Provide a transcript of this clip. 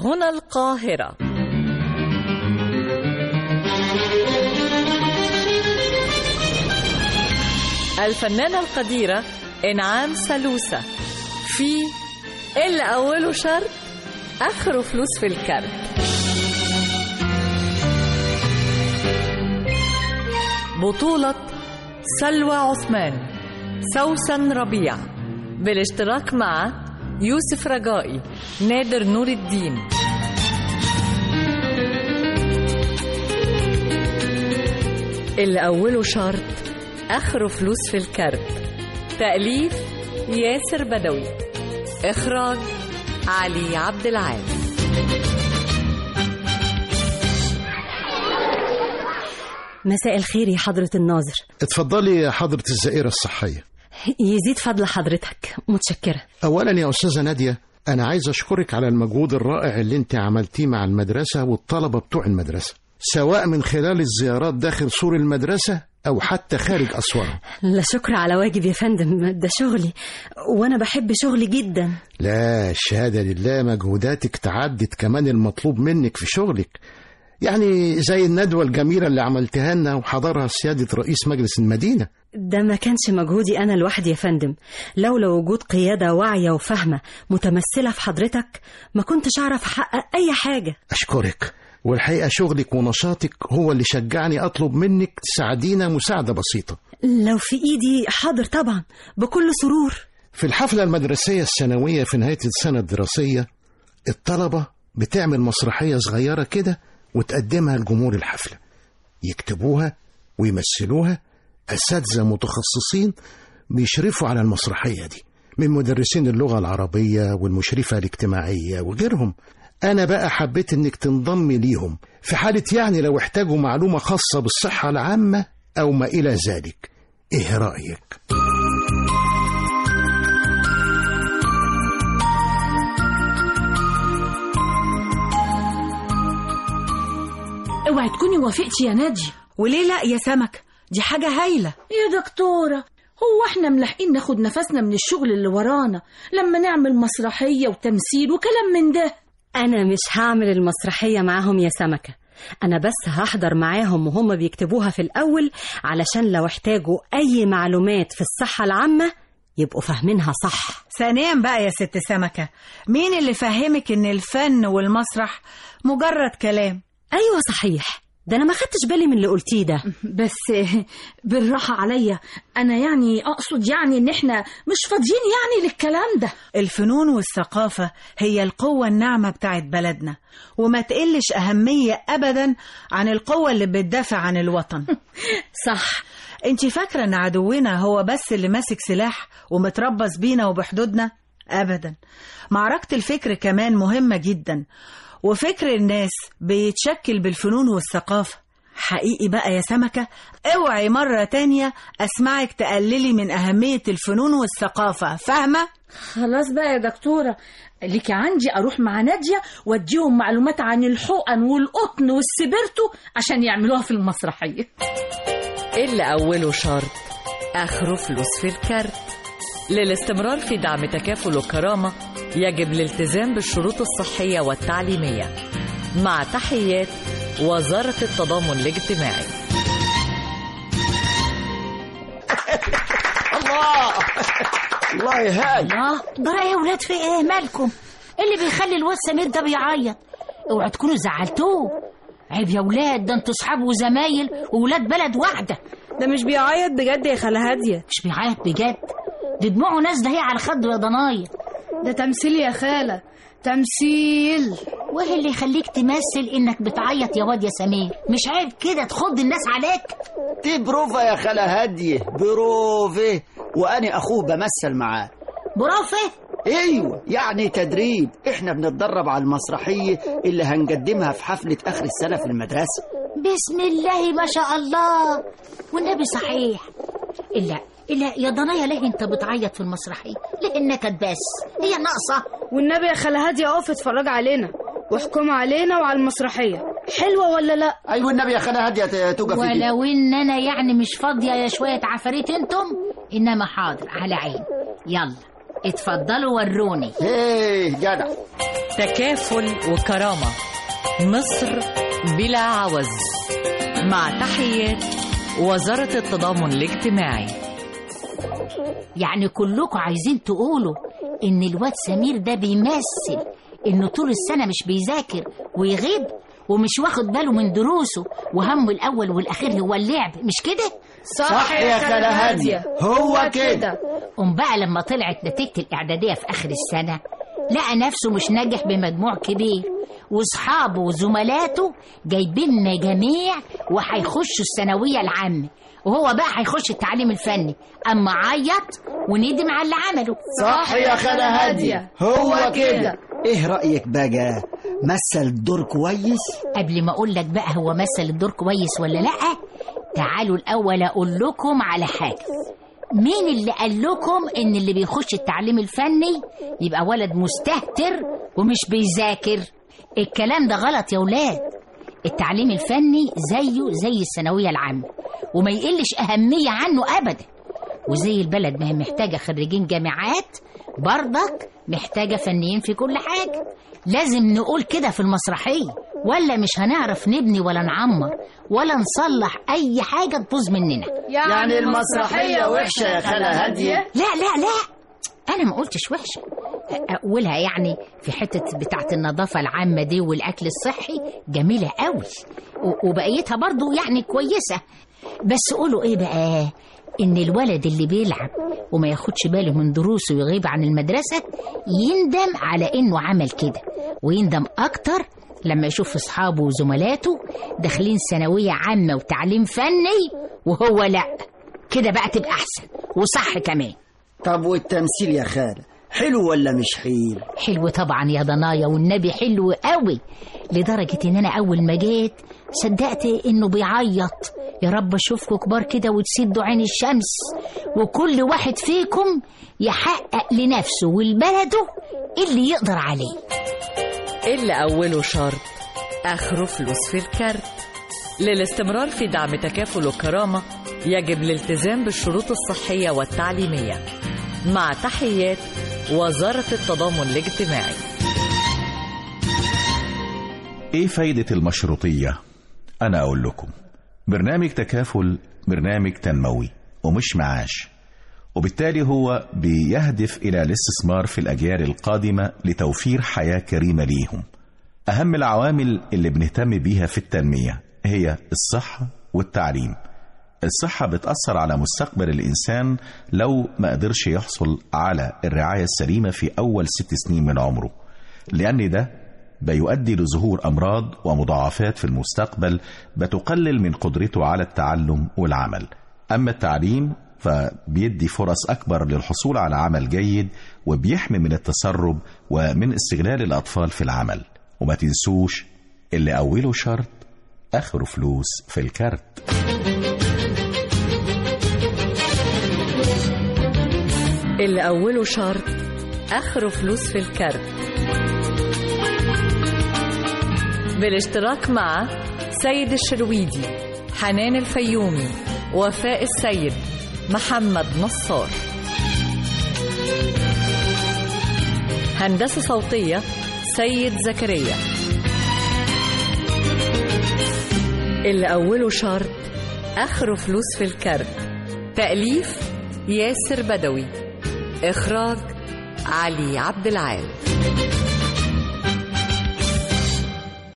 هنا القاهرة. الفنانة القديرة إنعام سالوسة في اللي أوله شرط آخره فلوس في الكارت. بطولة سلوى عثمان، سوسن ربيع، بالاشتراك مع يوسف رجائي، نادر نور الدين. اللي أوله شرط آخره فلوس في الكارت. تأليف ياسر بدوي، إخراج علي عبد العال. مساء الخير يا حضرة الناظر. اتفضلي يا حضرة الزائرة الصحية. يزيد فضل حضرتك، متشكرة. أولا يا أستاذة نادية، أنا عايز أشكرك على المجهود الرائع اللي انت عملتيه مع المدرسة والطلبة بتوع المدرسة، سواء من خلال الزيارات داخل سور المدرسة أو حتى خارج أسوارها. لا شكر على واجب يا فندم، ده شغلي وأنا بحب شغلي جدا. لا، الشهادة لله، مجهوداتك تعدت كمان المطلوب منك في شغلك، يعني زي الندوة الجميلة اللي عملتها لنا وحضرها سيادة رئيس مجلس المدينة. ده ما كانش مجهودي أنا لوحدي يا فندم، لولا وجود قيادة واعية وفاهمة متمثلة في حضرتك ما كنتش أعرف أحقق أي حاجة. أشكرك، والحقيقة شغلك ونشاطك هو اللي شجعني أطلب منك تساعدينا مساعدة بسيطة. لو في إيدي حاضر طبعا، بكل سرور. في الحفلة المدرسية السنوية في نهاية السنة الدراسية، الطلبة بتعمل مسرحية صغيرة كده وتقدمها لجمهور الحفلة، يكتبوها ويمثلوها أساتذة متخصصين بيشرفوا على المسرحية دي، من مدرسين اللغة العربية والمشرفة الاجتماعية وغيرهم. أنا بقى حبيت إنك تنضمي ليهم في حالة يعني لو احتاجوا معلومة خاصة بالصحة العامة أو ما إلى ذلك. إيه رأيك؟ اوعي تكوني وافقتي يا نادي. وليه لا يا سمك؟ دي حاجة هايلة يا دكتورة، هو احنا ملاحقين ناخد نفسنا من الشغل اللي ورانا لما نعمل مسرحية وتمثيل وكلام من ده؟ أنا مش هعمل المسرحية معاهم يا سمكة، أنا بس هحضر معاهم وهم بيكتبوها في الأول علشان لو احتاجوا أي معلومات في الصحة العامة يبقوا فاهمينها صح. ثانيا بقى يا ست سمكة، مين اللي فهمك إن الفن والمسرح مجرد كلام؟ أيوة صحيح، ده أنا ما خدتش بالي من اللي قلتيه ده. بس بالراحة عليا، أنا يعني أقصد يعني إن إحنا مش فاضيين يعني للكلام ده. الفنون والثقافة هي القوة الناعمة بتاعت بلدنا، وما تقلش أهمية أبدا عن القوة اللي بتدافع عن الوطن. صح. انتي فاكرة ان عدونا هو بس اللي ماسك سلاح ومتربص بينا وبحدودنا؟ أبدا، معركة الفكر كمان مهمة جدا، وفكر الناس بيتشكل بالفنون والثقافة. حقيقي بقى يا سمكة، اوعي مرة تانية اسمعك تقللي من أهمية الفنون والثقافة، فاهمة؟ خلاص بقى يا دكتورة، ليكي عندي أروح مع نادية واديهم معلومات عن الحقن والقطن والسبرتو عشان يعملوها في المسرحية. اللي أوله شرط آخره فلوس في الكارت. للاستمرار في دعم تكافل وكرامة يجب الالتزام بالشروط الصحية والتعليمية. مع تحيات وزارة التضامن الاجتماعي. الله يهاي. الله، جرى يا ولاد في ايه؟ مالكم؟ اللي بيخلي الواد سمير ده بيعيط؟ اوعوا تكونوا زعلتوه. عيب يا ولاد، ده انتوا صحاب وزمايل وولاد بلد واحدة. ده مش بيعيط بجد يا خالة هادية. مش بيعيط بجد، دي دموعه نازله هي على خده يا ضنايا. ده تمثيل يا خالة، تمثيل. وايه اللي يخليك تمثل انك بتعيط يا واد يا سمير؟ مش عيب كده تخض الناس عليك؟ دي بروفة يا خالة هادية، بروفة، وأنا أخوه بمثل معاه. بروفة؟ ايوه، يعني تدريب. احنا بنتدرب على المسرحية اللي هنقدمها في حفلة آخر السنة في المدرسة. بسم الله ما شاء الله. والنبي صحيح. إلا يا ضنايا، ليه انت بتعيط في المسرحية؟ ليه النكد بس؟ هي ناقصة؟ والنبي يا خالة هادية اقف اتفرج علينا واحكم علينا وعلى المسرحية، حلوة ولا لا؟ ايوه النبي يا خالة هادية توقف. ولو ان انا يعني مش فاضية يا شوية عفاريت انتم، انما حاضر على عين. يلا اتفضلوا وروني. ايه جدع. تكافل وكرامة، مصر بلا عوز. مع تحيات وزارة التضامن الاجتماعي. يعني كلكم عايزين تقولوا إن الواد سمير ده بيمثل إنه طول السنة مش بيذاكر ويغيب ومش واخد باله من دروسه وهمه الأول والأخير هو اللعب، مش كده؟ صح يا خالة هادية، هو كده. بقى لما طلعت نتيجة الإعدادية في آخر السنة لقى نفسه مش ناجح بمجموع كبير، واصحابه وزملاته جايبين مجاميع وهيخشوا الثانوية العامة، وهو بقى هيخش التعليم الفني، اما عيط وندم على اللي عمله. صح يا خالة هادية، هو كده. ايه رأيك بقى؟ مثل الدور كويس؟ قبل ما اقول لك بقى هو مثل الدور كويس ولا لا، تعالوا الاول اقول لكم على حاجة. مين اللي قال لكم ان اللي بيخش التعليم الفني يبقى ولد مستهتر ومش بيذاكر؟ الكلام ده غلط يا ولاد. التعليم الفني زيه زي الثانوية العامة وما يقلش أهمية عنه أبدا، وزي البلد ما هي محتاجة خريجين جامعات برضك محتاجة فنيين في كل حاجة. لازم نقول كده في المسرحية، ولا مش هنعرف نبني ولا نعمر ولا نصلح أي حاجة تبوظ مننا. يعني المسرحية وحشة يا خالة هادية؟ لا لا لا، أنا ما قلتش وحشة، أقولها يعني في حتة بتاعة النظافة العامة دي والأكل الصحي جميلة قوي، وبقيتها برضو يعني كويسة. بس قولوا إيه بقى، إن الولد اللي بيلعب وما ياخدش باله من دروسه ويغيب عن المدرسة يندم على إنه عمل كده، ويندم أكتر لما يشوف أصحابه وزملاته داخلين ثانوية عامة وتعليم فني وهو لأ. كده بقى تبقى أحسن وصح كمان. طب والتمثيل يا خالة حلو ولا مش حلو؟ حلو طبعا يا ضنايا، والنبي حلو قوي، لدرجة ان انا اول ما جيت صدقت انه بيعيط يا رب اشوفكم كبار كده وتسدوا عين الشمس، وكل واحد فيكم يحقق لنفسه ولبلده اللي يقدر عليه. اللي أوله شرط آخره فلوس في الكارت. للاستمرار في دعم تكافل وكرامة يجب الالتزام بالشروط الصحية والتعليمية. مع تحيات وزارة التضامن الاجتماعي. ايه فايدة المشروطية؟ انا اقول لكم، برنامج تكافل برنامج تنموي ومش معاش، وبالتالي هو بيهدف الى الاستثمار في الاجيال القادمة لتوفير حياة كريمة ليهم. اهم العوامل اللي بنهتم بيها في التنمية هي الصحة والتعليم. الصحة بتأثر على مستقبل الإنسان لو ما قدرش يحصل على الرعاية السليمة في أول 6 سنين من عمره، لأن ده بيؤدي لظهور أمراض ومضاعفات في المستقبل بتقلل من قدرته على التعلم والعمل. أما التعليم فبيدي فرص أكبر للحصول على عمل جيد، وبيحمي من التسرب ومن استغلال الأطفال في العمل. وما تنسوش اللي أوله شرط آخره فلوس في الكارت. اللي أوله شرط آخره فلوس في الكارت، بالاشتراك مع سيد الشرويدي، حنان الفيومي، وفاء السيد، محمد نصار. هندسة صوتية سيد زكريا. اللي أوله شرط آخره فلوس في الكارت. تأليف ياسر بدوي. إخراج علي عبد العال.